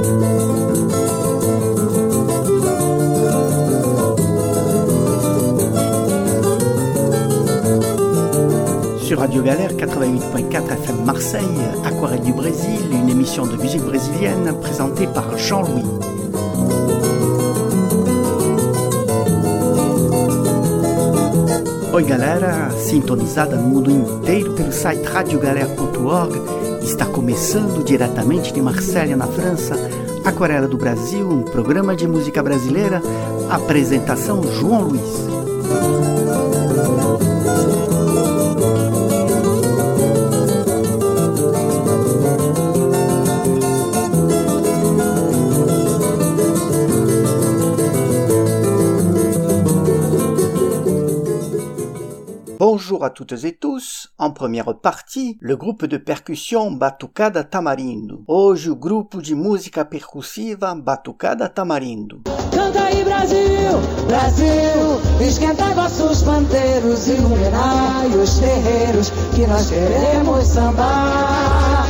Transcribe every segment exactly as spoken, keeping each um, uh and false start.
Sur Radio Galère quatre-vingt-huit point quatre F M Marseille, Aquarelle du Brésil, une émission de musique brésilienne présentée par Jean-Louis. Oi galera, sintonizada no mundo inteiro pelo site radio galera ponto org, está começando diretamente de Marselha, na França, Aquarela do Brasil, um programa de música brasileira, apresentação João Luiz. Bonjour à toutes et tous. En première partie, le groupe de percussion Batucada Tamarindo. Hoje o grupo de música percussiva Batucada Tamarindo. Canta aí Brasil, Brasil, esquenta vossos pandeiros, iluminai os terreiros que nós queremos sambar.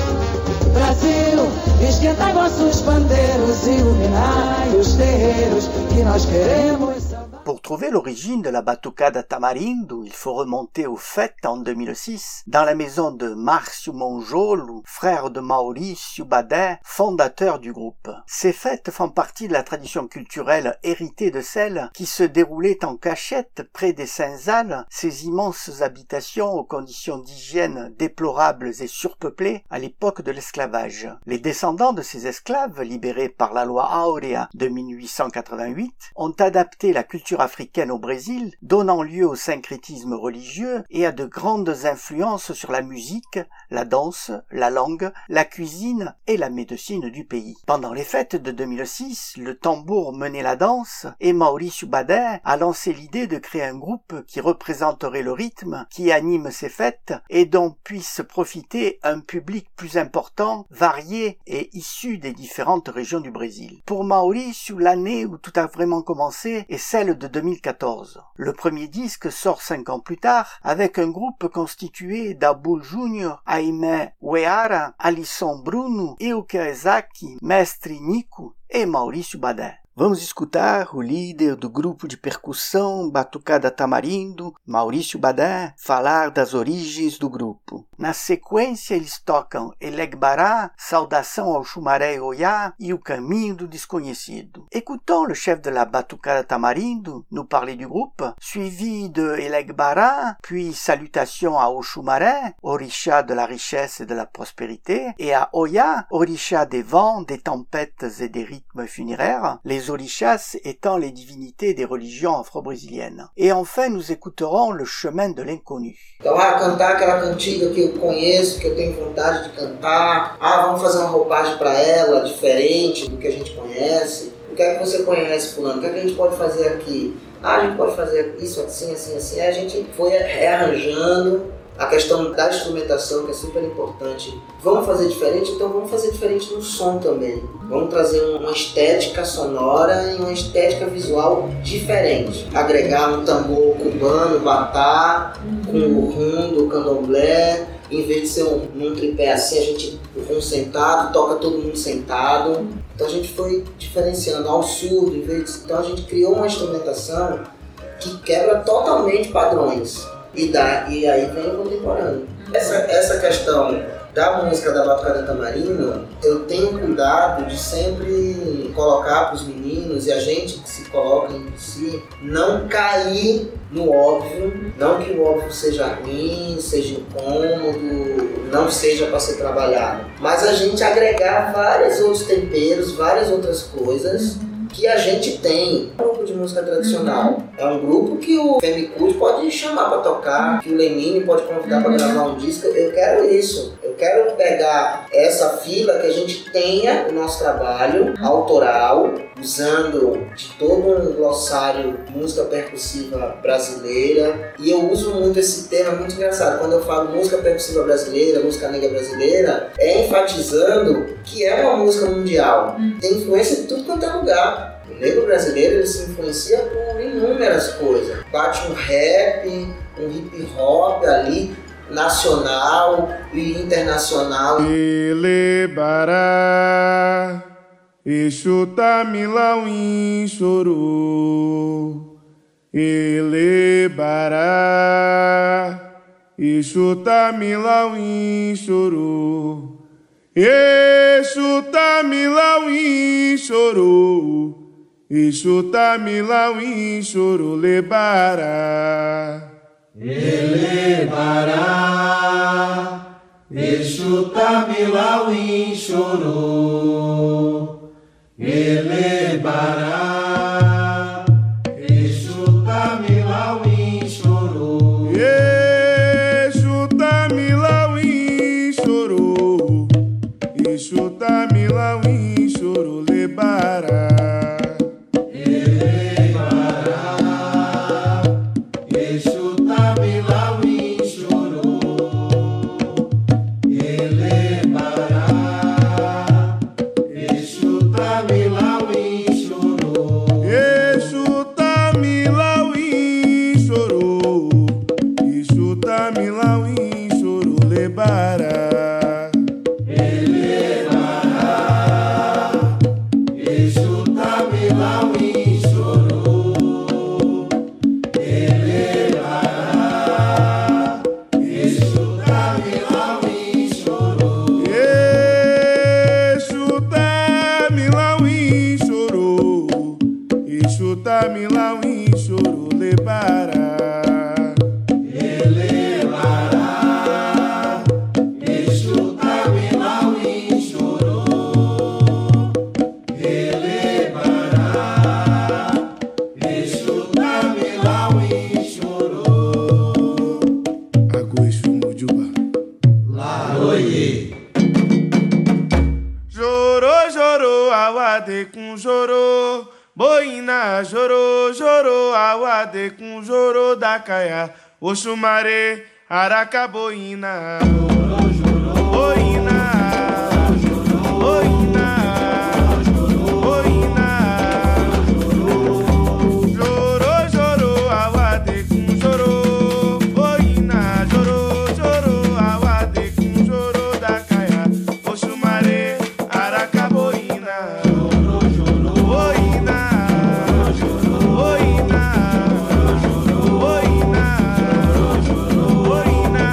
Brasil, esquenta vossos pandeiros, iluminai os terreiros que nós queremos sambar. Pour trouver l'origine de la Batucada Tamarindo, il faut remonter aux fêtes en deux mille six, dans la maison de Márcio Monjolo, frère de Maurício Badin, fondateur du groupe. Ces fêtes font partie de la tradition culturelle héritée de celles qui se déroulaient en cachette près des Senzales, ces immenses habitations aux conditions d'hygiène déplorables et surpeuplées à l'époque de l'esclavage. Les descendants de ces esclaves, libérés par la loi Áurea de mille huit cent quatre-vingt-huit, ont adapté la culture africaine au Brésil, donnant lieu au syncrétisme religieux et à de grandes influences sur la musique, la danse, la langue, la cuisine et la médecine du pays. Pendant les fêtes de deux mille six, le tambour menait la danse et Maurício Badin a lancé l'idée de créer un groupe qui représenterait le rythme, qui anime ces fêtes et dont puisse profiter un public plus important, varié et issu des différentes régions du Brésil. Pour Maurício, l'année où tout a vraiment commencé est celle de deux mille quatorze. Le premier disque sort cinq ans plus tard avec un groupe constitué d'Abul Júnior, Aimé Weara, Alisson Bruno, Ilke Ezaki, Mestre Nico e Maurício Badin. Vamos escutar o líder do grupo de percussão Batucada Tamarindo, Maurício Badin, falar das origens do grupo. Na sequência, eles tocam Elegbará, Saudação ao Xumaré e Oiá e O Caminho do Desconhecido. Écoutons le chef de la Batucada Tamarindo nous parler du groupe, suivi de Elegbará, puis Salutations à Oxumaré, Orixá de la richesse et de la prospérité, et à Oiá, Orixá des vents, des tempêtes et des rythmes funéraires, les orixás étant les divinités des religions afro-brésiliennes. Et enfin, nous écouterons Le chemin de l'inconnu. Então, ah, cantar aquela cantiga que eu conheço, que eu tenho vontade de cantar. Ah, vamos fazer uma roupagem para ela, diferente do que a gente conhece. O que é que você conhece, fulano? O que é que a gente pode fazer aqui? Ah, a gente pode fazer isso assim, assim, assim. Aí a gente foi rearranjando a questão da instrumentação, que é super importante. Vamos fazer diferente? Então vamos fazer diferente no som também. Vamos trazer uma estética sonora e uma estética visual diferente. Agregar um tambor cubano, batá, com o rum do candomblé. Em vez de ser um, um tripé assim, a gente um sentado, toca todo mundo sentado. Então a gente foi diferenciando ao surdo. Em vez de, então a gente criou uma instrumentação que quebra totalmente padrões. E, dá, e aí vem o contemporâneo. Essa, essa questão da música da Batucada Tamarindo, eu tenho cuidado de sempre colocar para os meninos e a gente que se coloca em si, não cair no óbvio, não que o óbvio seja ruim, seja incômodo, não seja para ser trabalhado, mas a gente agregar vários outros temperos, várias outras coisas que a gente tem. Um grupo de música tradicional é um grupo que o Femicult pode chamar para tocar, que o Lenine pode convidar para gravar um disco. Eu quero isso. Eu quero pegar essa fila que a gente tenha o nosso trabalho autoral, usando de todo um glossário de música percussiva brasileira. E eu uso muito esse termo, é muito engraçado. Quando eu falo música percussiva brasileira, música negra brasileira, é enfatizando que é uma música mundial. Tem influência de tudo quanto é lugar. O negro brasileiro ele se influencia por inúmeras coisas. Bate um rap, um hip hop ali, nacional e internacional. Elebará, Exu Tamilauim chorou, Elebará. Exu Tamilauim chorou, Exu Tamilauim chorou, Exu Tamilauim chorou, Lebará. Elebará. Exu Tamilauim chorou, Elebará. Exu Tamilauim chorou, Exu Tamilauim chorou, Exu Tamilauim chorou, Lebará. Elebará. Exu Tamilauim chorou, Elebará. Exu Tamilauim chorou, Exu Tamilauim chorou, Exu Tamilauim chorou, Lebará. Elebará. Exu Tamilauim chorou, Elebará. Exu Tamilauim chorou, Exu Tamilauim chorou, Exu Tamilauim chorou, Lebará. Elebará. Exu Tamilauim chorou, Elebará. Exu Tamilauim chorou. Agô Exu Mojuba. Laroye. Chorou, chorou, Awade com chorou, Boina chorou, chorou, Awade com chorou da Caia, Oxumaré, Aracaboina. Boina, Boina, Boina. Chorou, chorou, Awade com chorou, Boina chorou, chorou, Awade com chorou da Caia, Oxumaré, Aracaboina. Boina, Boina, Boina, Boina,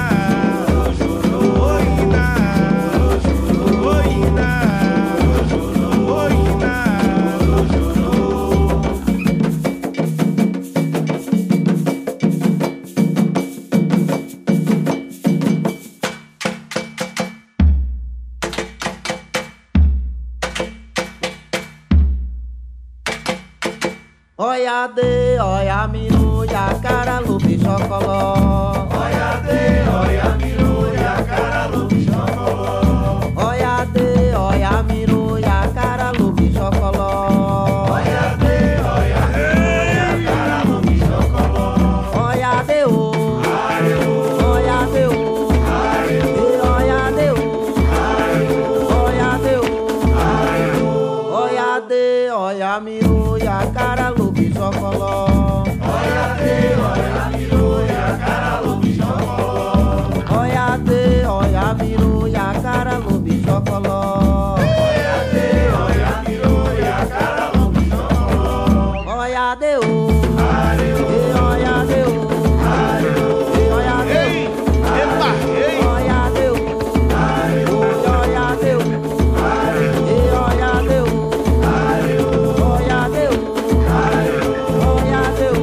Oiade, oia miru, yacara, lubi, chocoló. Oiade, oia miru, yacara, lubi, chocoló. Oiade, oia miru, yacara, lubi, chocoló. Oiade, oia miru, yacara, lubi, chocoló. Oiade, o, oiade, o, oiade, o, oiade, o, oiade, oia miru, yacara, lubi, chocoló. Oiade, oia miru, yacara, lubi, chocoló. Oiade, oia miru, yacara, lubi, chocoló. Oiade, oia miru, yacara, lubi, chocoló. Oiade, o, Oiade, oiade, o, oiade, Epa, ei! oiade, o, oiade, o, oiade, o, oiade, o, oiade, o.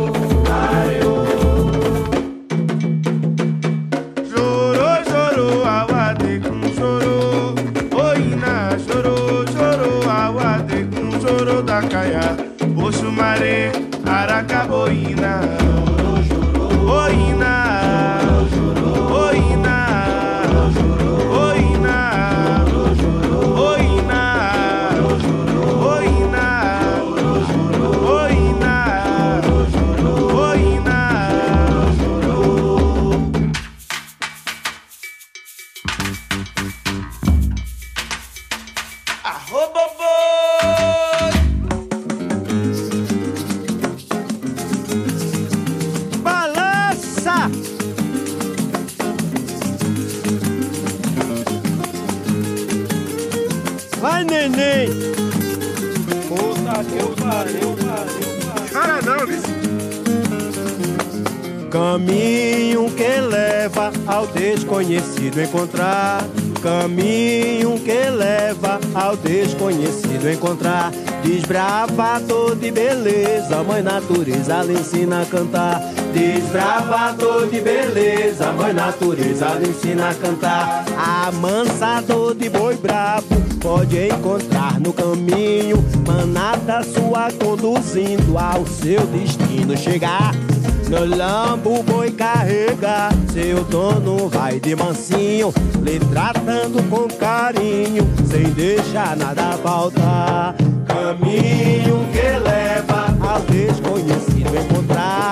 Chorou, chorou, Awade com chorou, Boina chorou, chorou, Awade com chorou da Caia, Oxumaré, Aracaboina. Boina, Boina, Boina, Boina, Boina, Boina, Boina. Arroba boi! Caminho que leva ao desconhecido encontrar. Caminho que leva ao desconhecido encontrar. Desbravador de beleza, mãe natureza lhe ensina a cantar. Desbravador de beleza, mãe natureza lhe ensina a cantar. Amansador de boi bravo, pode encontrar no caminho. Manada sua conduzindo ao seu destino chegar. No lambo o boi carrega, seu dono vai de mansinho, lhe tratando com carinho, sem deixar nada faltar. Caminho que leva ao desconhecido encontrar.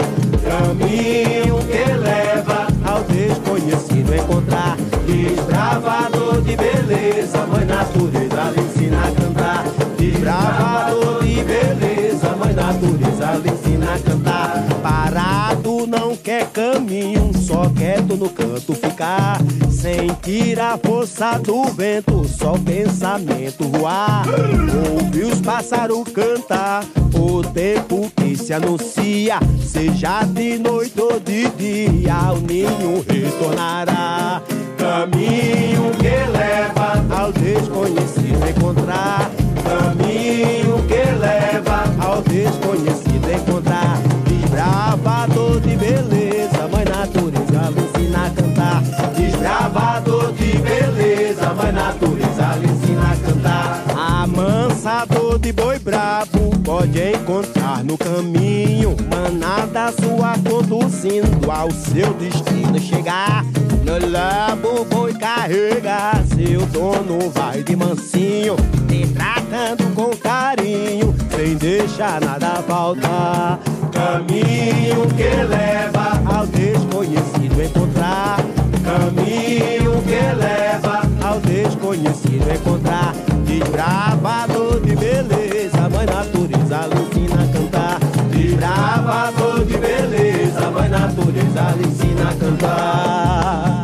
Caminho que leva ao desconhecido encontrar. Desbravador de beleza, mãe natureza lhe ensina a cantar. Desbravador de beleza, mãe natureza lhe ensina a cantar. Parado não quer caminho, só quieto no canto ficar. Sentir a força do vento, só pensamento voar. Ouvir os pássaros cantar, o tempo que se anuncia. Seja de noite ou de dia, o ninho retornará. Caminho que leva ao desconhecido encontrar. Caminho que leva ao desconhecido encontrar. Desbravador de beleza, mãe natureza lhe ensina a cantar. Desbravador de beleza, mãe natureza lhe ensina a cantar. Amansador de boi bravo, pode encontrar no caminho. Manada sua conduzindo ao seu destino chegar. No lambo o boi carrega, seu dono vai de mansinho, te tratando com carinho, sem deixar nada faltar. Caminho que leva ao desconhecido encontrar. Caminho que leva ao desconhecido encontrar. Desbravador de beleza, mãe natureza lhe ensina a cantar. Desbravador de beleza, mãe natureza lhe ensina a cantar.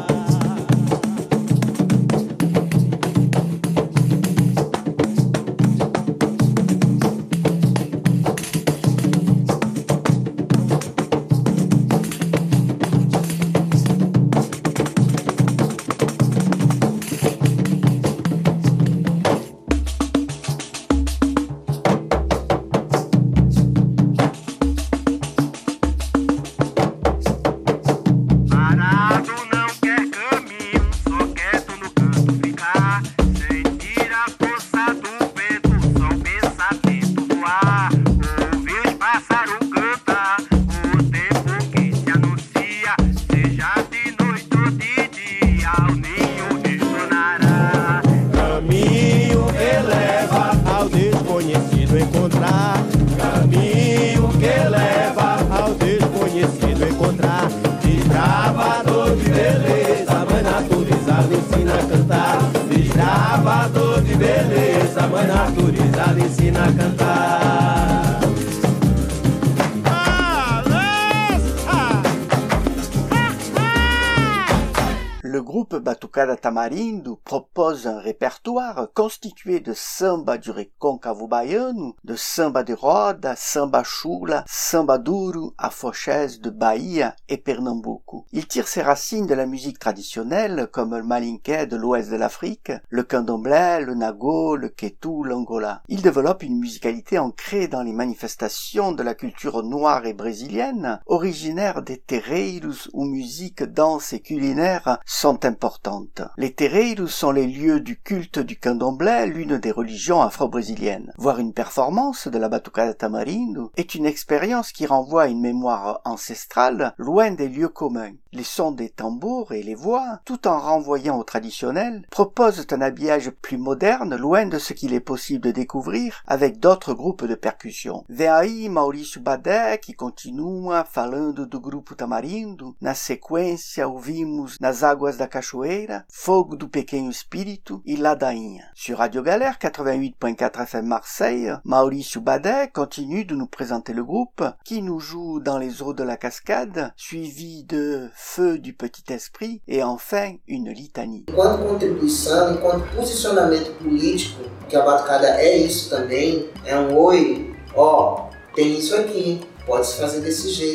Le groupe Batucada Tamarindo propose un répertoire constitué de samba du recôncavo baiano, de samba de roda, samba chula, samba duro, afoxés de Bahia et Pernambuco. Il tire ses racines de la musique traditionnelle comme le malinké de l'ouest de l'Afrique, le candomblé, le nago, le ketu, l'angola. Il développe une musicalité ancrée dans les manifestations de la culture noire et brésilienne, originaire des terreiros où musique, danse et culinaire sont importantes. Les terreiros sont les lieux du culte du candomblé, l'une des religions afro-brésiliennes. Voir une performance de la Batucada Tamarindo est une expérience qui renvoie à une mémoire ancestrale loin des lieux communs. Les sons des tambours et les voix, tout en renvoyant au traditionnel, proposent un habillage plus moderne, loin de ce qu'il est possible de découvrir avec d'autres groupes de percussion. Vem aí Maurício Badé, qui continua falando do grupo Tamarindo. Na sequência, ouvimos Nas Águas da Cachoeira, Fogo do Pequeno Espírito e Ladainha. Sur Radio Galère quatre-vingt-huit point quatre F M Marseille, Maurício Badé continue de nous présenter le groupe qui nous joue dans les eaux de la cascade, suivi de Feu du Petit Esprit et enfin une litanie. Enquanto contribuição, enquanto posicionamento político, que a Batucada é isso também, é um oi, ó, tem isso aqui, pode se fazer desse jeito.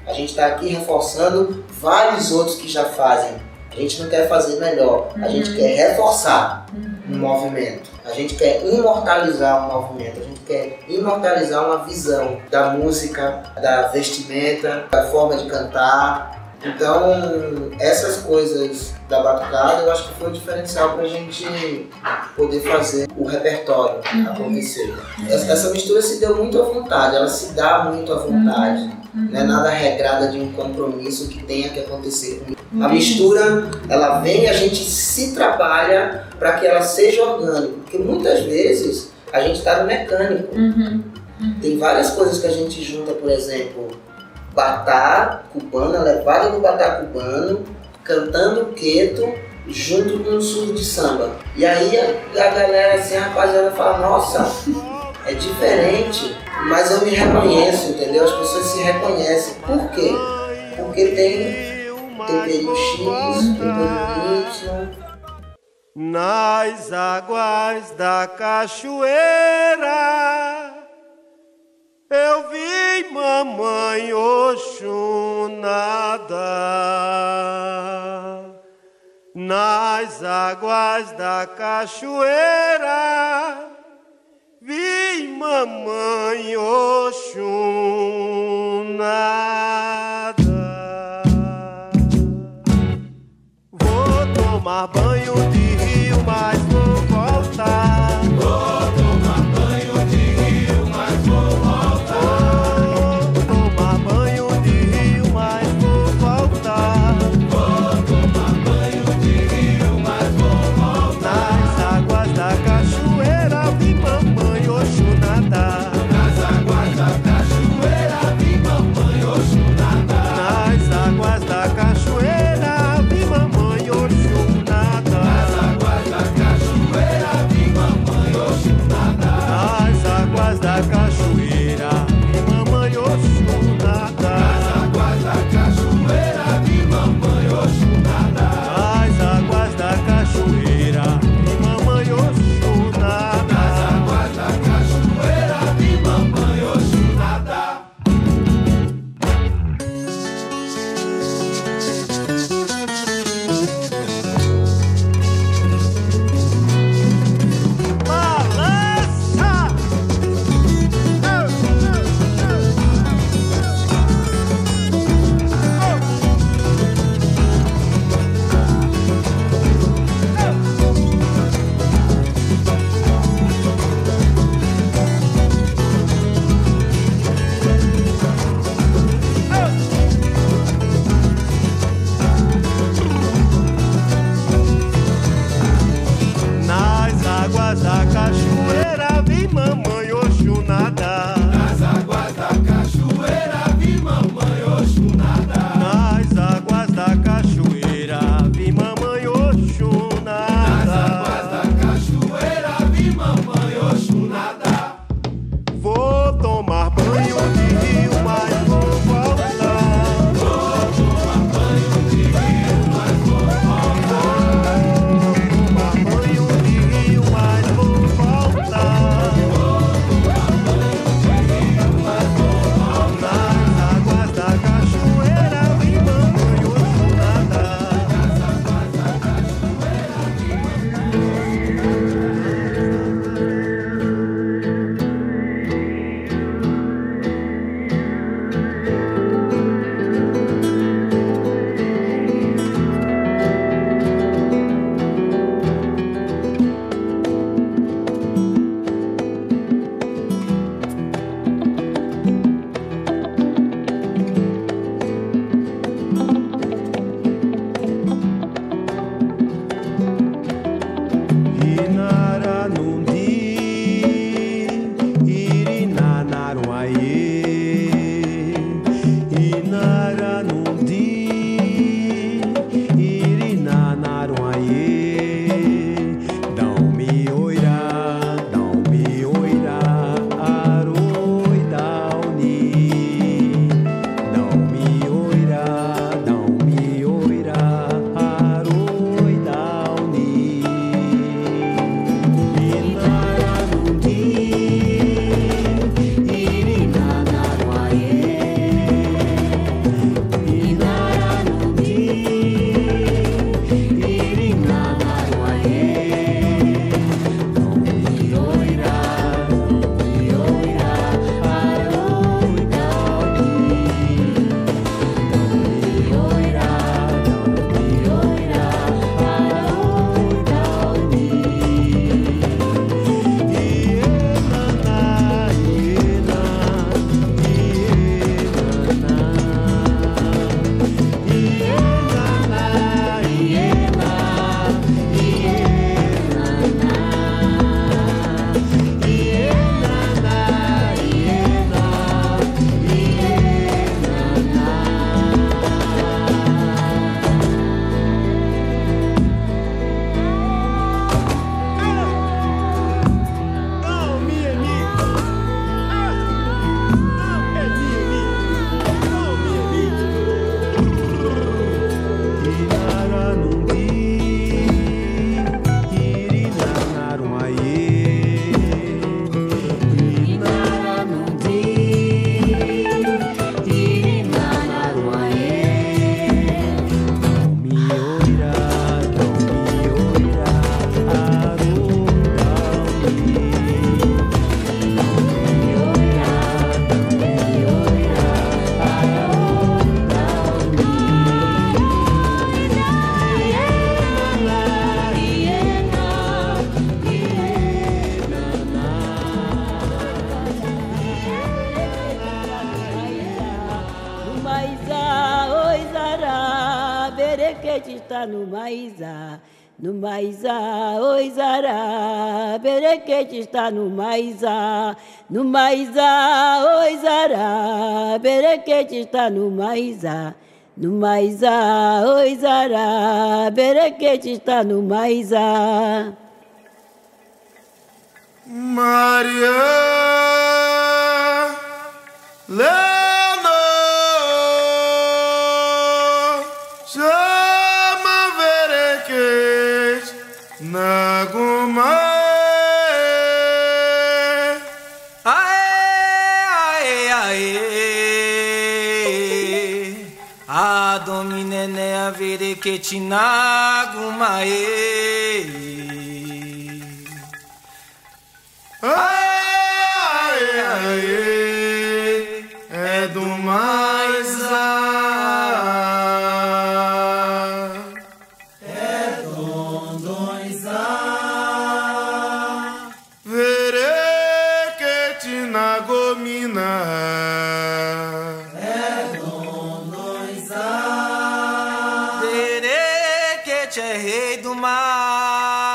A gente está aqui reforçando vários outros que já fazem. A gente não quer fazer melhor, a gente Uhum. quer reforçar Uhum. um movimento. A gente quer imortalizar um movimento, a gente quer imortalizar uma visão da música, da vestimenta, da forma de cantar. Então, essas coisas da batucada, eu acho que foi um diferencial para a gente poder fazer o repertório Uhum. acontecer. Essa, essa mistura se deu muito à vontade, ela se dá muito à vontade. Uhum. Não é nada regrada de um compromisso que tenha que acontecer comigo. A mistura, ela vem e a gente se trabalha para que ela seja orgânica. Porque muitas vezes a gente está no mecânico. Uhum. Tem várias coisas que a gente junta, por exemplo, batá cubana, levada do batá cubano, cantando queto, junto com um surdo de samba. E aí a, a galera assim, a rapaziada fala, nossa, é diferente, mas eu me reconheço, entendeu? As pessoas se reconhecem. Por quê? Porque tem temperinho X, temperinho Y. Nas águas da cachoeira eu vi mamãe Oxum nadar. Nas águas da cachoeira vi mamãe Oxum nadar. Vou tomar banho de rio, mas vou voltar. Vou tomar banho de rio, mas vou voltar. Vou tomar banho de rio, mas vou voltar. Vou tomar banho de rio, mas vou voltar. Nas águas da cachoeira vi mamãe Oxum nadar. berequete está no maizá, no maizá, oi zará, berequete está no maizá, no maizá, oi zará, berequete está no maizá, no maizá, oi zará, berequete está no maizá. Maria Leonor chama verequete na goma. Aê, aê, aê, a dominene a verequete na goma. Aê, aê, é do maizá, é dondonzá, verequete na gomina, é dondonzá, verequete é rei do mar.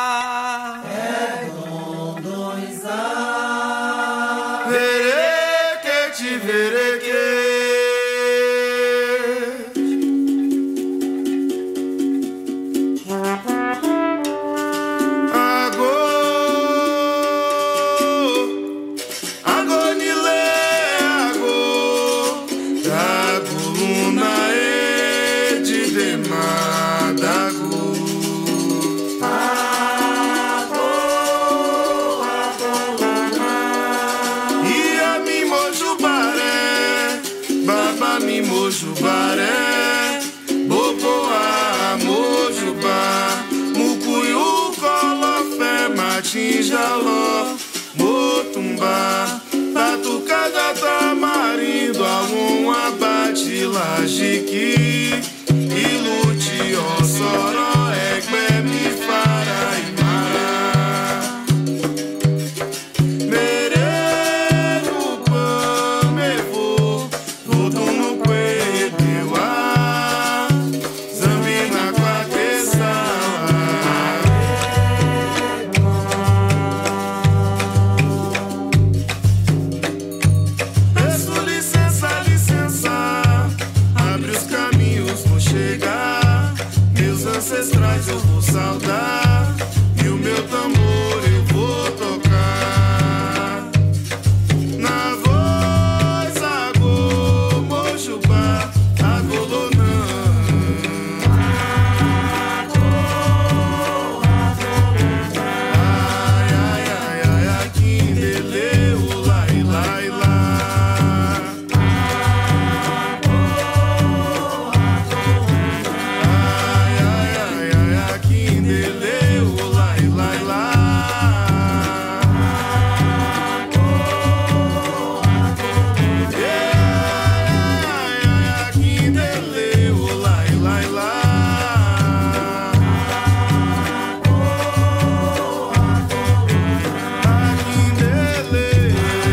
Mojubaré, Boboá, Mojubá, Mucuyu, Colofé, Matinjaló, Motumbá, Batucada, Tamarindo, Alum, Abate, Lajiqui, Ilute, Ossoró, Egbé, Mifara e Mará. Mereno, Pamevo, tudo no Cuedewa, Zambina, Quaqueçala. Peço licença, licença, abre os caminhos, vou chegar. Meus ancestrais eu vou saudar, e o meu tambor eu vou tocar. Na voz, Agô, Mojubá, Agolonã. Ai, ai, ai, ai, Aquindele, ulai, lai, lá. Ai, ai, ai, ai, Aquindele, ulai, lai, lá. Aquindele, ulai, lai, lá. Aquindele,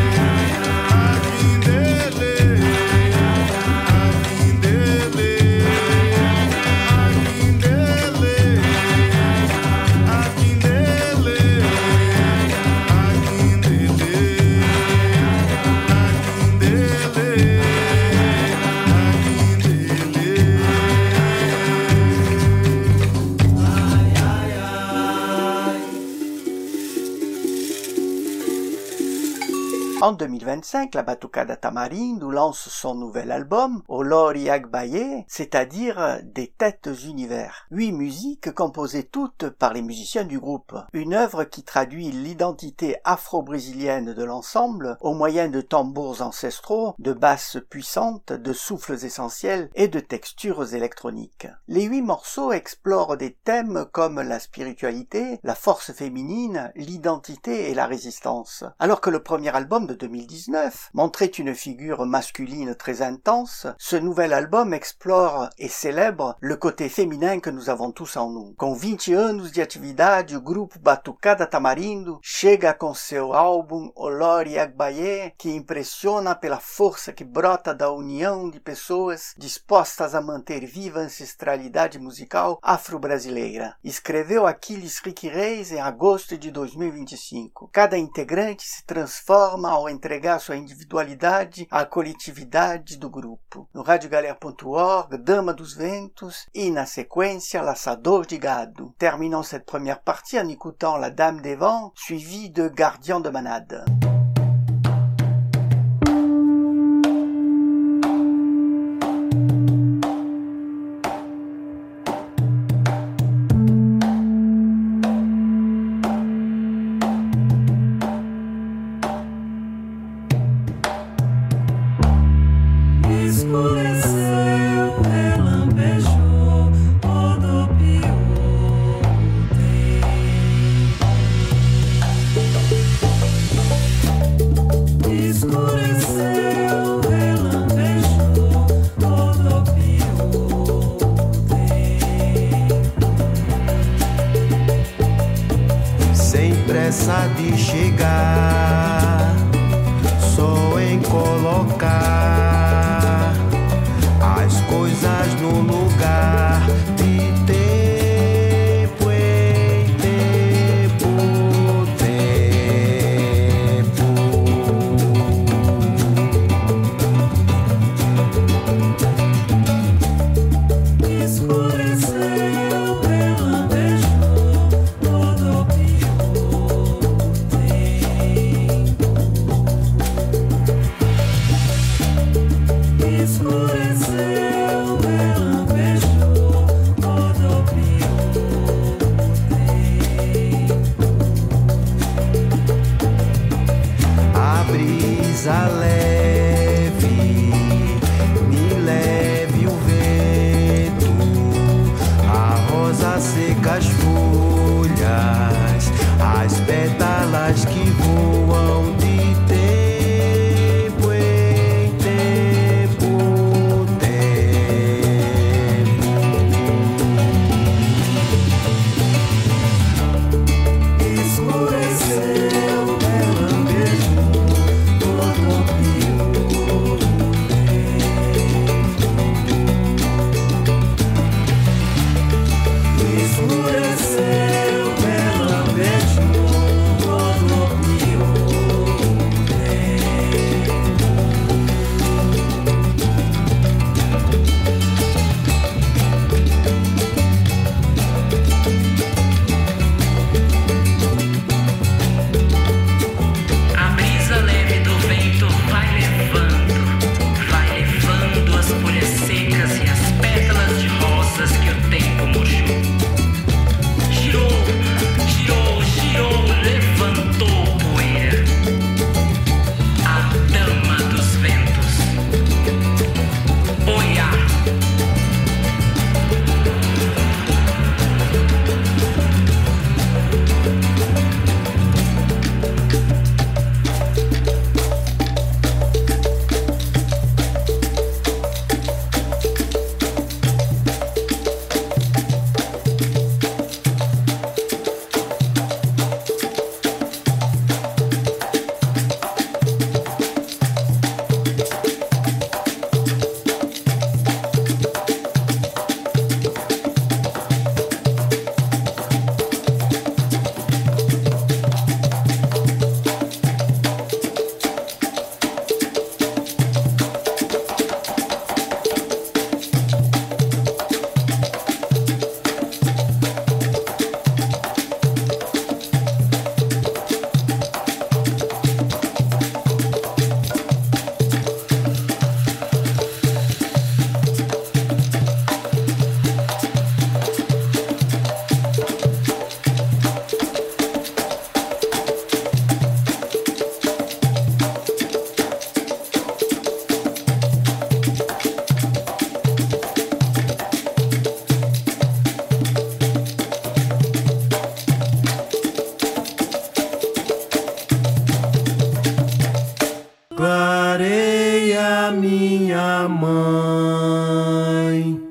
En deux mille vingt-cinq, la Batucada Tamarindo lance son nouvel album, Olori Agbaye, c'est-à-dire des têtes univers. Huit musiques composées toutes par les musiciens du groupe. Une œuvre qui traduit l'identité afro-brésilienne de l'ensemble au moyen de tambours ancestraux, de basses puissantes, de souffles essentiels et de textures électroniques. Les huit morceaux explorent des thèmes comme la spiritualité, la force féminine, l'identité et la résistance. Alors que le premier album de deux mille dix-neuf montrait une figure masculine très intense, ce nouvel album explore et célèbre le côté féminin que nous avons tous en nous. Com vinte anos de atividade, o grupo Batucada Tamarindo chega com seu álbum Olori Agbaye, que impressiona pela força que brota da união de pessoas dispostas a manter viva a ancestralidade musical afro-brasileira. Escreveu Aquiles Ricky Reis em agosto de dois mil e vinte e cinco. Cada integrante se transforma ao entregar sua individualidade à coletividade do grupo. No rádio galera ponto org, Dama dos Ventos e, na sequência, Laçador de Gado. Terminons cette première partie en écoutant La Dame des Vents, suivie de Gardien de Manade. Pressa de chegar, só em colocar as coisas no lugar, de tempo em tempo, tempo. Escureceu, relambejou, rodopiou. Escureceu, relambejou, rodopiou. A brisa leve me leve o vento, a rosa seca as folhas, as pétalas que voam de tempo em tempo, tempo. Escureceu, relambejou, rodopiou. clareia minha mãe.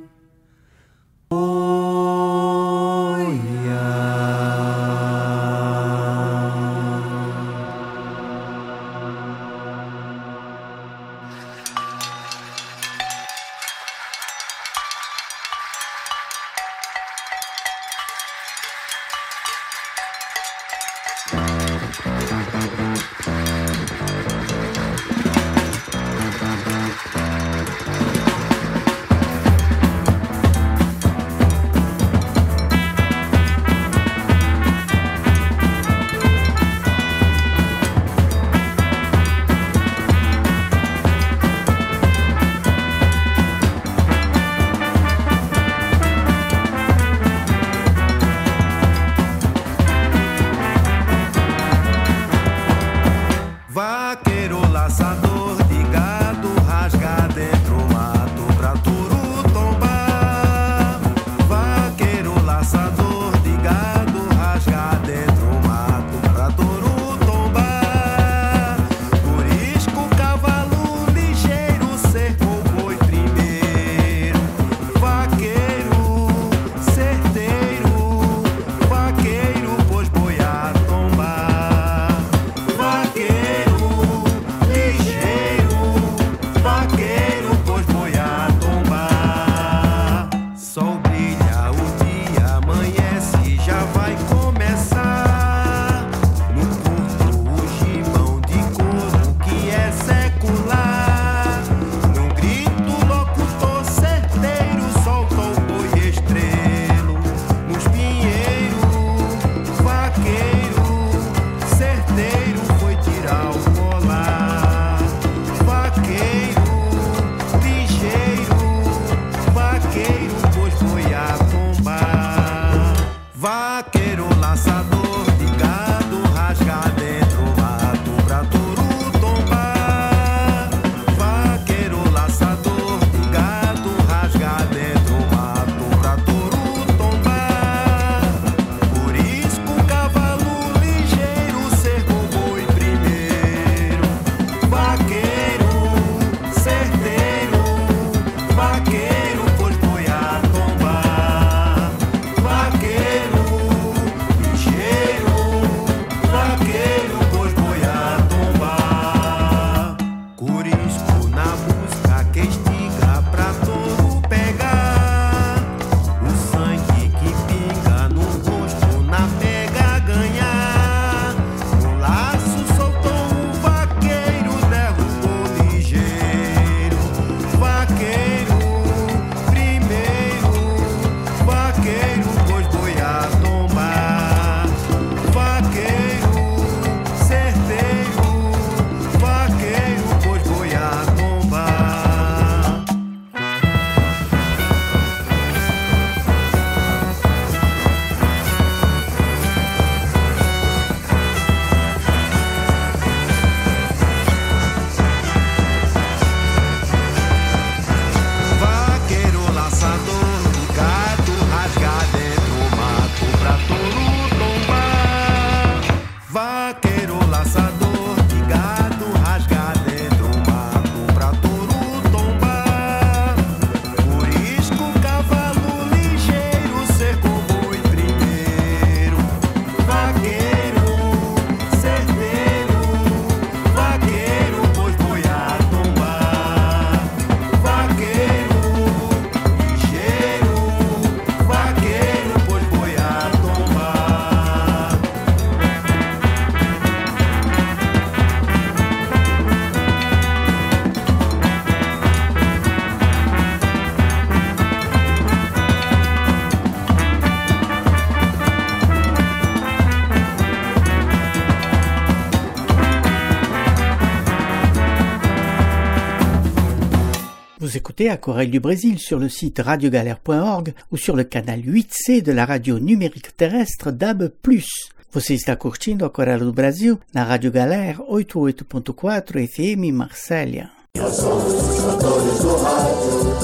Vous écoutez Aquarelle du Brésil sur le site radiogalère point org ou sur le canal huit C de la radio numérique terrestre D A B plus. Você está curtindo Aquarela do Brasil na Rádio Galera oitenta e oito ponto quatro F M Marsella. Nós somos os cantores do rádio,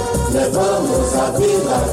levamos a vida a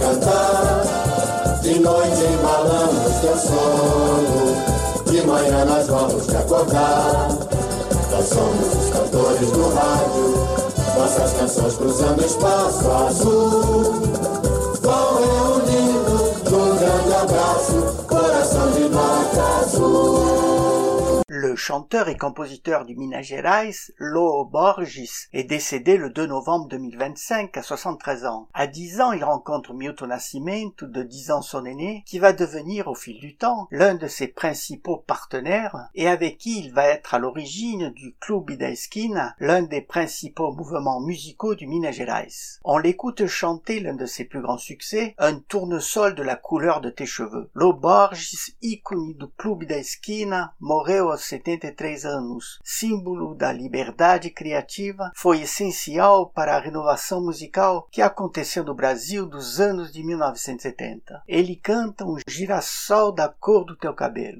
cantar. De noite embalamos teu sono, de manhã nós vamos te acordar. Nós somos os cantores cantores do rádio, nossas canções cruzando espaço azul, vão reunindo num grande abraço, coração de nota azul. Le chanteur et compositeur du Minas Gerais, Lô Borges, est décédé le deux novembre deux mille vingt-cinq à soixante-treize ans. À dix ans, il rencontre Milton Nascimento, de dix ans son aîné, qui va devenir au fil du temps l'un de ses principaux partenaires et avec qui il va être à l'origine du Clube da Esquina, l'un des principaux mouvements musicaux du Minas Gerais. On l'écoute chanter l'un de ses plus grands succès, un tournesol de la couleur de tes cheveux. Lô Borges, ícone do Clube da Esquina, morreu aos setenta e três anos, símbolo da liberdade criativa, foi essencial para a renovação musical que aconteceu no Brasil dos anos de mil novecentos e setenta. Ele canta um girassol da cor do teu cabelo.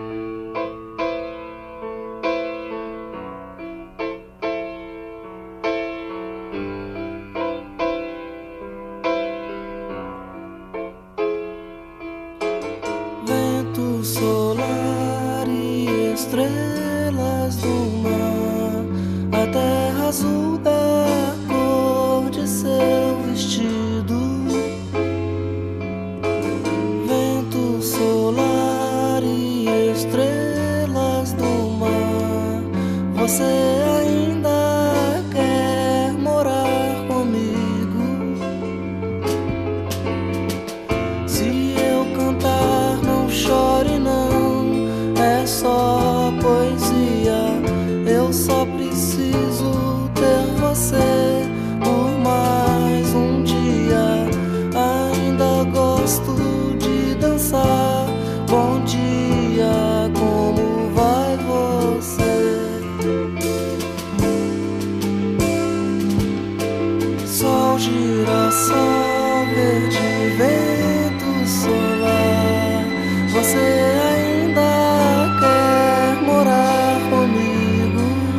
Vento solar e estrelas do mar, a terra azul da cor de seu vestido. Vento solar e estrelas do mar, você ainda quer morar comigo? Se eu cantar, não chore não, é só poesia. Eu só preciso ter você por mais um dia. Ainda gosto de dançar. Bom dia, como vai você? Sol, girassol, verde, vento solar, você ainda quer morar comigo?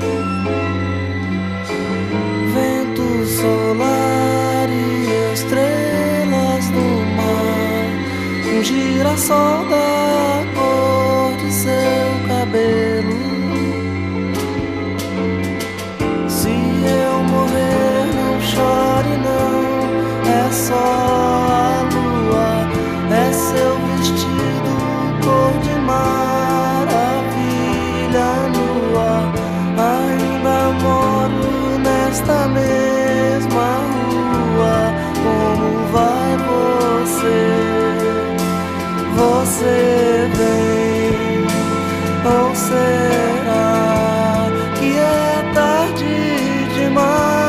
Vento solar e estrelas do mar, um girassol da cor de seu cabelo. Se eu morrer, não chore não, é só a lua, é seu vestido cor de maravilha nua. Ainda moro nesta mesma rua. Como vai você? Você vem ou será que é tarde demais?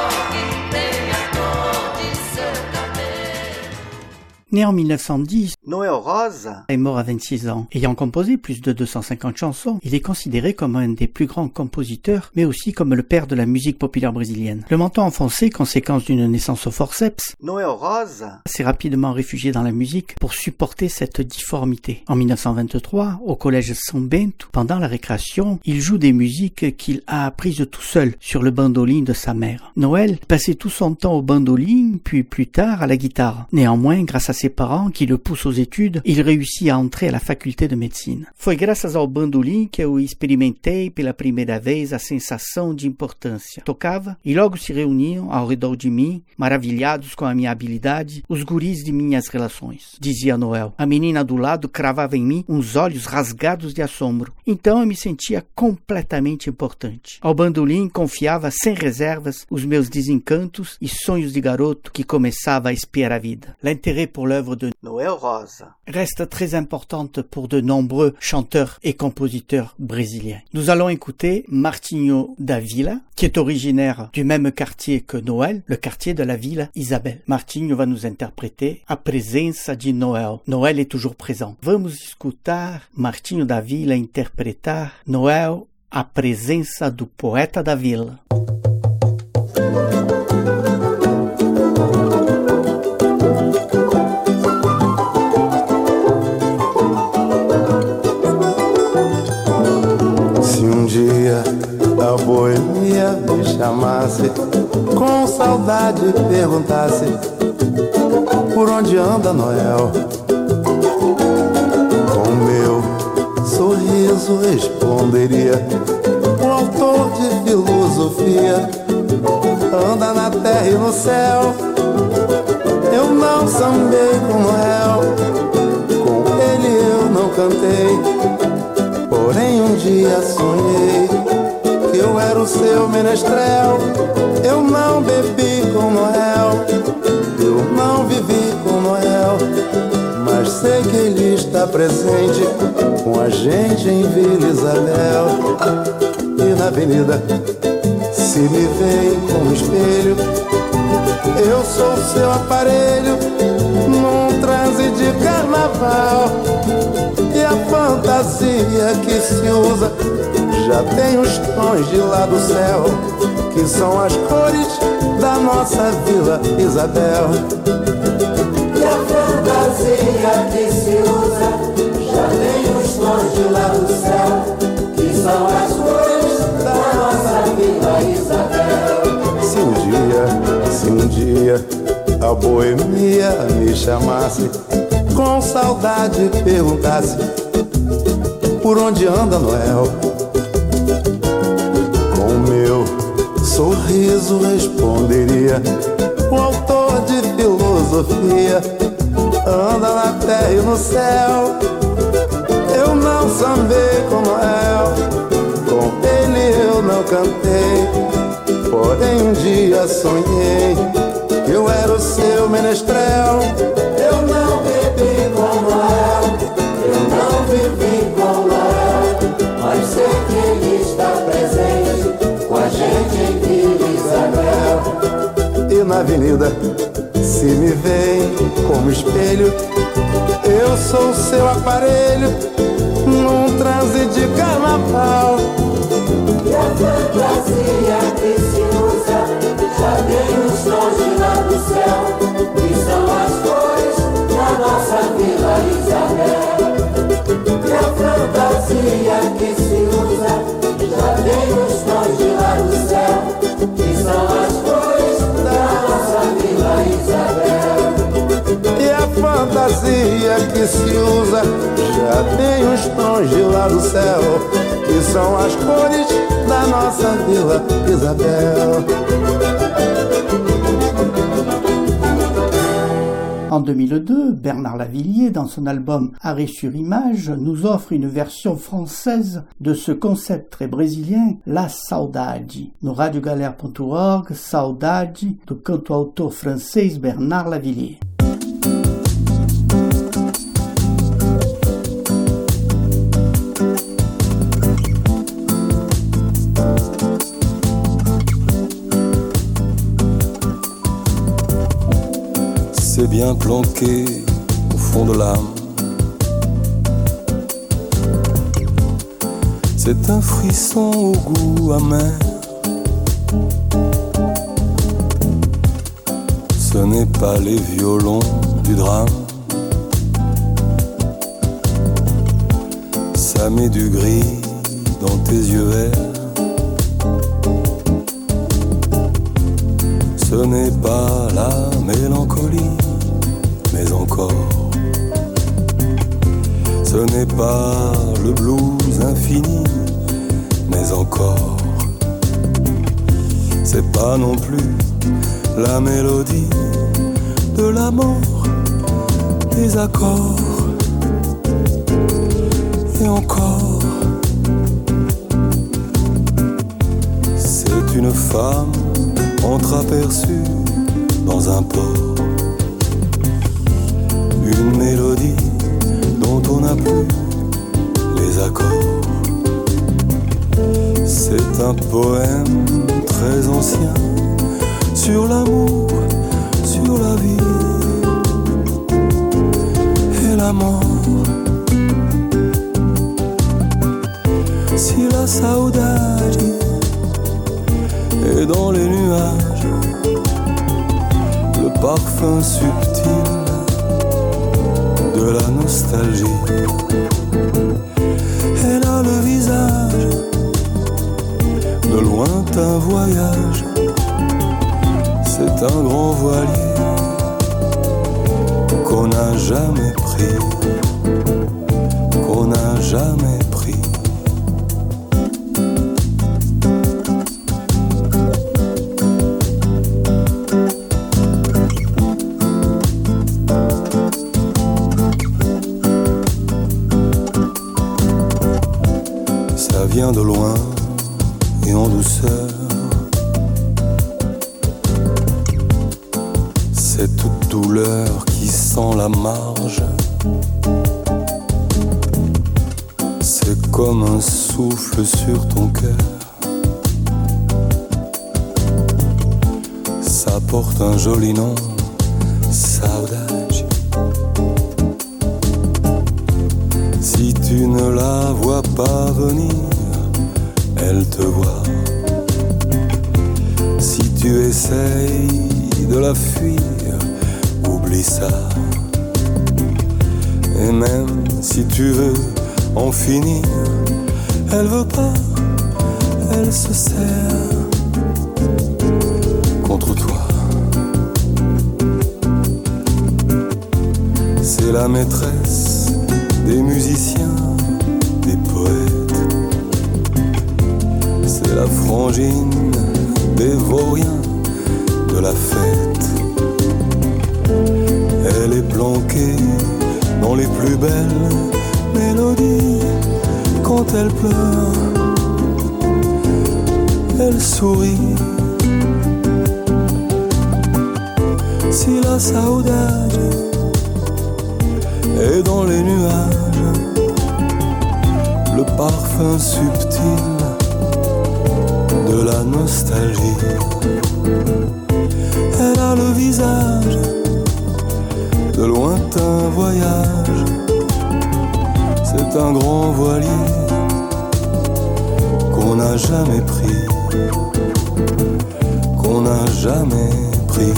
Né en mille neuf cent dix, Noël Rose est mort à vingt-six ans. Ayant composé plus de deux cent cinquante chansons, il est considéré comme un des plus grands compositeurs, mais aussi comme le père de la musique populaire brésilienne. Le menton enfoncé, conséquence d'une naissance au forceps, Noël Rose s'est rapidement réfugié dans la musique pour supporter cette difformité. En mille neuf cent vingt-trois, au collège São Bento, pendant la récréation, il joue des musiques qu'il a apprises tout seul sur le bandoline de sa mère. Noël passait tout son temps au bandoline, puis plus tard à la guitare. Néanmoins, grâce à ses parents qui le poussent aux études, il réussit à entrer à la faculdade de medicina. Foi graças ao bandolim que eu experimentei pela primeira vez a sensação de importância. Tocava e logo se reuniam ao redor de mim, maravilhados com a minha habilidade, os guris de minhas relações. Dizia Noel. A menina do lado cravava em mim uns olhos rasgados de assombro. Então eu me sentia completamente importante. Ao bandolim confiava sem reservas os meus desencantos e sonhos de garoto que começava a espiar a vida. L'intérêt pour l'œuvre de Noël Rose reste très importante pour de nombreux chanteurs et compositeurs brésiliens. Nous allons écouter Martinho da Vila, qui est originaire du même quartier que Noël, le quartier de la Vila Isabel. Martinho va nous interpréter A Presença de Noël. Noël est toujours présent. Vamos escutar Martinho da Vila interpretar Noël, A Presença do Poeta da Vila. A boemia me chamasse, com saudade perguntasse por onde anda Noel. Com meu sorriso responderia, o autor de filosofia anda na terra e no céu. Eu não sambei com Noel, com ele eu não cantei, porém um dia sonhei que eu era o seu menestrel. Eu não bebi com Noel, eu não vivi com Noel, mas sei que ele está presente com a gente em Vila Isabel. E na avenida, se me vem com um espelho, eu sou o seu aparelho num transe de carnaval. E a fantasia que se usa já tem os tons de lá do céu, que são as cores da nossa Vila Isabel. E a fantasia que se usa já tem os tons de lá do céu, que são as cores da nossa Vila Isabel. Se um dia, se um dia a boemia me chamasse, com saudade perguntasse por onde anda Noel, meu sorriso responderia, o autor de filosofia anda na terra e no céu. Eu não sambei com Noel, com ele eu não cantei, porém um dia sonhei que eu era o seu menestrel. Eu não bebi com Noel, eu não vivi com Noel, mas sei que ele está presente com a gente em Vila Isabel. E na avenida, se me vem como espelho, eu sou o seu aparelho num transe de carnaval. E a fantasia que se usa já tem os tons de lá do céu, que são as cores da nossa Vila Isabel. E a fantasia que se usa já tem os tons de lá do céu, que são as cores da nossa Vila Isabel. E a fantasia que se usa já tem os tons de lá do céu, que são as cores da nossa Vila Isabel. En deux mille deux, Bernard Lavilliers, dans son album Arrêt sur image, nous offre une version française de ce concept très brésilien, La Saudade. No radio galère ponto org, Saudade, do canto-autor francês Bernard Lavilliers. C'est bien planqué au fond de l'âme, C'est un frisson au goût amer. Ce n'est pas les violons du drame. Ça met du gris dans tes yeux verts. Ce n'est pas la mélancolie, mais encore. Ce n'est pas le blues infini, mais encore. C'est pas non plus la mélodie de la mort, des accords. Et encore, c'est une femme entreaperçue dans un port. Une mélodie dont on n'a plus les accords. C'est un poème très ancien sur l'amour, sur la vie et la mort. Si la saudade est dans les nuages, le parfum subtil de la nostalgie. Elle a le visage de lointain voyage. C'est un grand voilier qu'on n'a jamais pris, qu'on n'a jamais pris. Ça vient de loin et en douceur. Cette douleur qui sent la marge. C'est comme un souffle sur ton cœur. Ça porte un joli nom, saudade. Si tu ne la vois pas venir, elle te voit. Si tu essayes de la fuir, oublie ça. Et même si tu veux en finir, elle veut pas, elle se serre contre toi. C'est la maîtresse des musiciens, des poètes. C'est la frangine des vauriens de la fête. Elle est planquée dans les plus belles mélodies. Quand elle pleure, elle sourit. Si la saudade est dans les nuages, le parfum subtil de la nostalgie. Elle a le visage de lointain voyage. C'est un grand voilier qu'on n'a jamais pris, qu'on n'a jamais pris,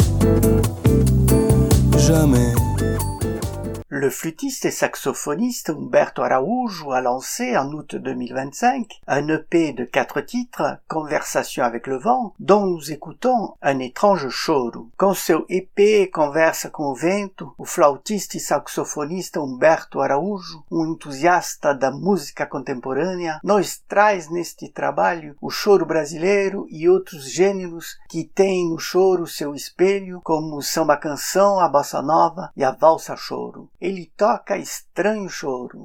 jamais. Le flûtiste et saxophoniste Humberto Araújo a lancé en août deux mille vingt-cinq un E P de quatre titres, Conversation avec le vent, dont nous écoutons un étrange choro. Com seu E P Conversa com o Vento, o flautista e saxofonista Humberto Araújo, um entusiasta da música contemporânea, nos traz neste trabalho o choro brasileiro e outros gêneros que têm no choro seu espelho, como o samba-canção, a bossa nova e a valsa-choro. Ele toca Estranho Choro.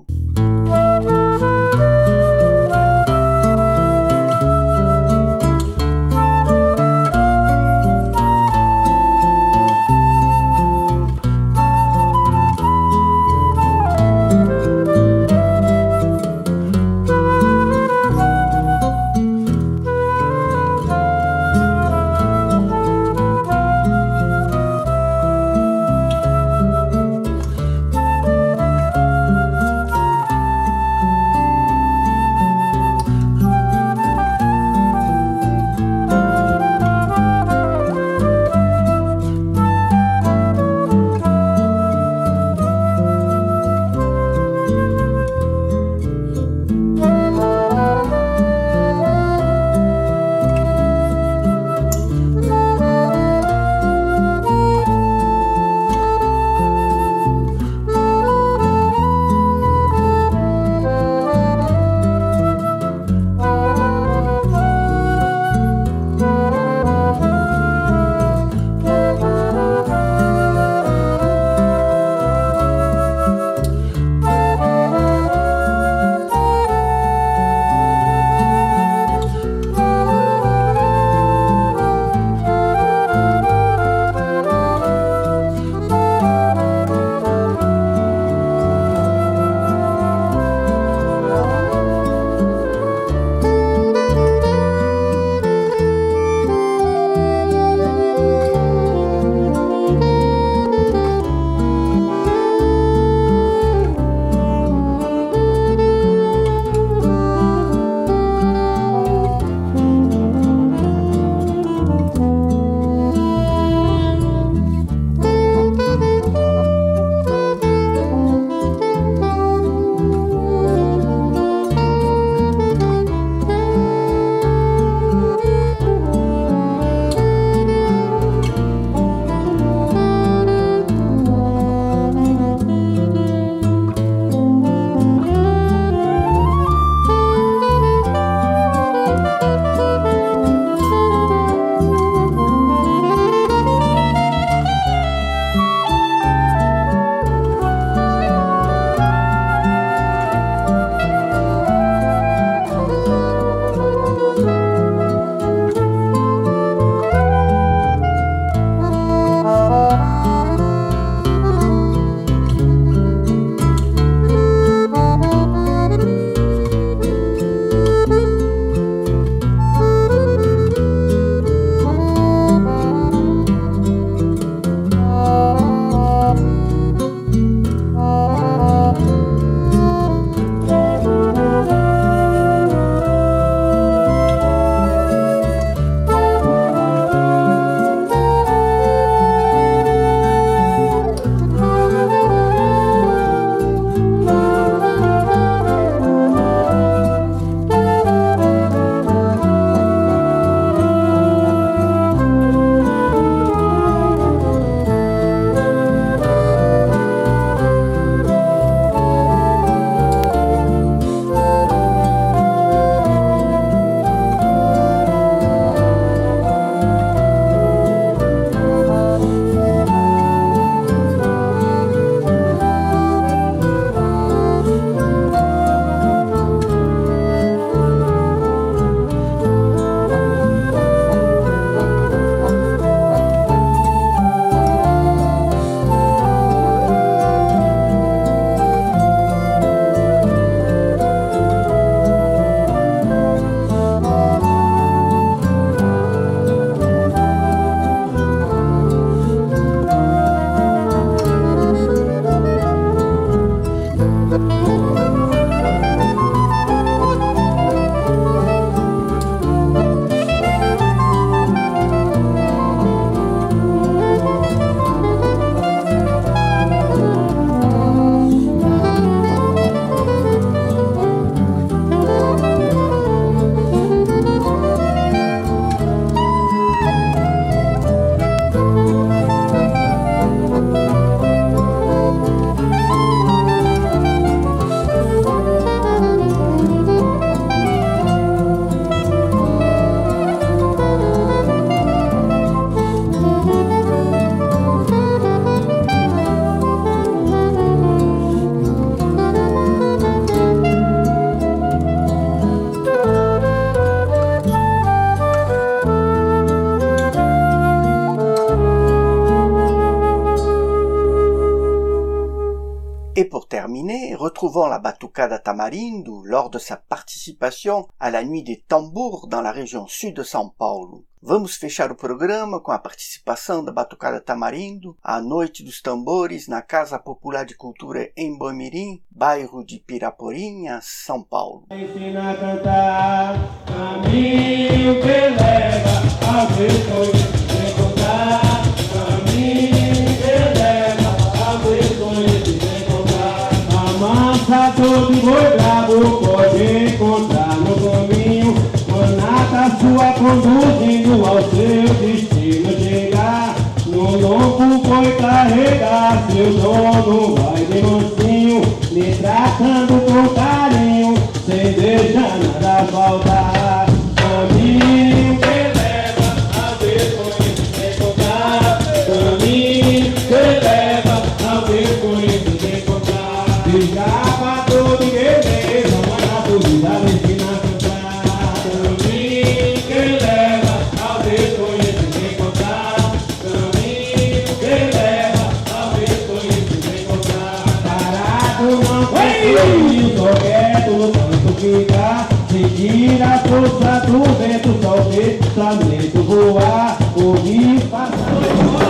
terminée, retrouvons la Batucada Tamarindo lors de sa participation à la Nuit des Tambours dans la région sud de São Paulo. Vamos fechar o programa com a participação da Batucada Tamarindo à Noite dos Tambores na Casa Popular de Cultura em Boimirim, bairro de Piraporinha, São Paulo. Ensina a cantar, caminho que leva ao teu sonho de encontrar, caminho que leva ao teu sonho de encontrar. Amansador de boi bravo pode encontrar no caminho, manata sua conduzindo ao seu destino chegar. No lombo foi carregar, seu dono vai de mansinho, me tratando com carinho, sem deixar nada faltar. Caminho que leva ao desconhecido de encontrar, caminho que leva ao desconhecido de encontrar. Escapa de guerreiro, manato de dar ensina a cantar. Caminho que leva ao desconhecido de encontrar, caminho que leva ao desconhecido de encontrar. Parado não tem caminho, só quieto no canto ficar. Seguir a força do vento, só o pensamento voar. Ouvir passar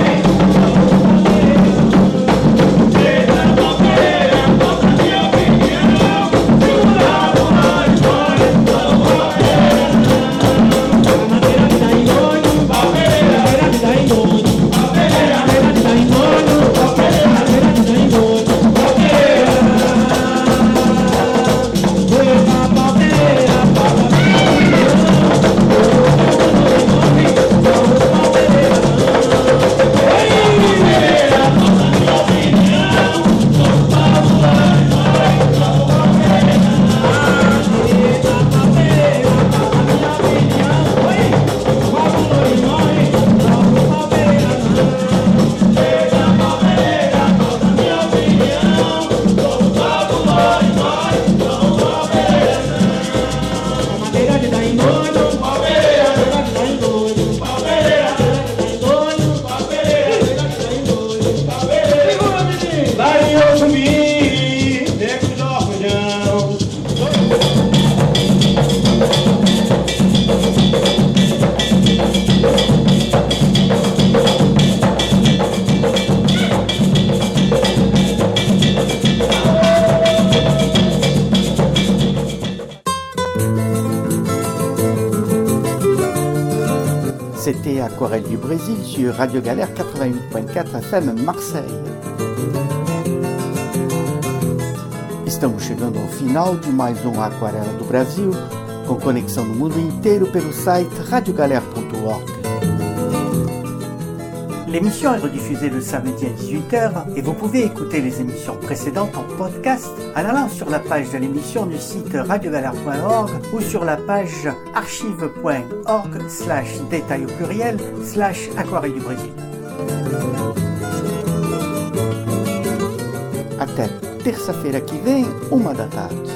C'était Aquarelle du Brésil sur Radio Galère quatre-vingt-huit virgule quatre F M Marseille. Estamos chegando ao final de mais um Aquarela do Brasil, com conexão no mundo inteiro pelo site radio galère ponto org. L'émission est rediffusée le samedi à dix-huit heures et vous pouvez écouter les émissions précédentes en podcast en allant sur la page de l'émission du site radio galère point org ou sur la page archive point org slash détail au pluriel slash Aquarelle du Brésil. Até terça-feira que vem, uma da tarde.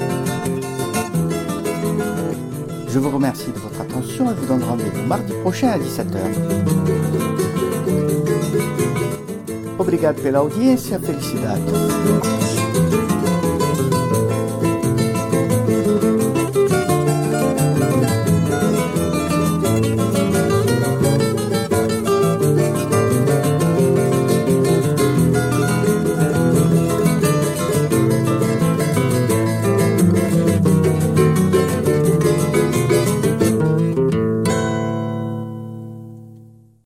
Je vous remercie de votre attention et vous donne rendez-vous mardi prochain à dix-sept heures. Obrigado pela audiência, felicidades.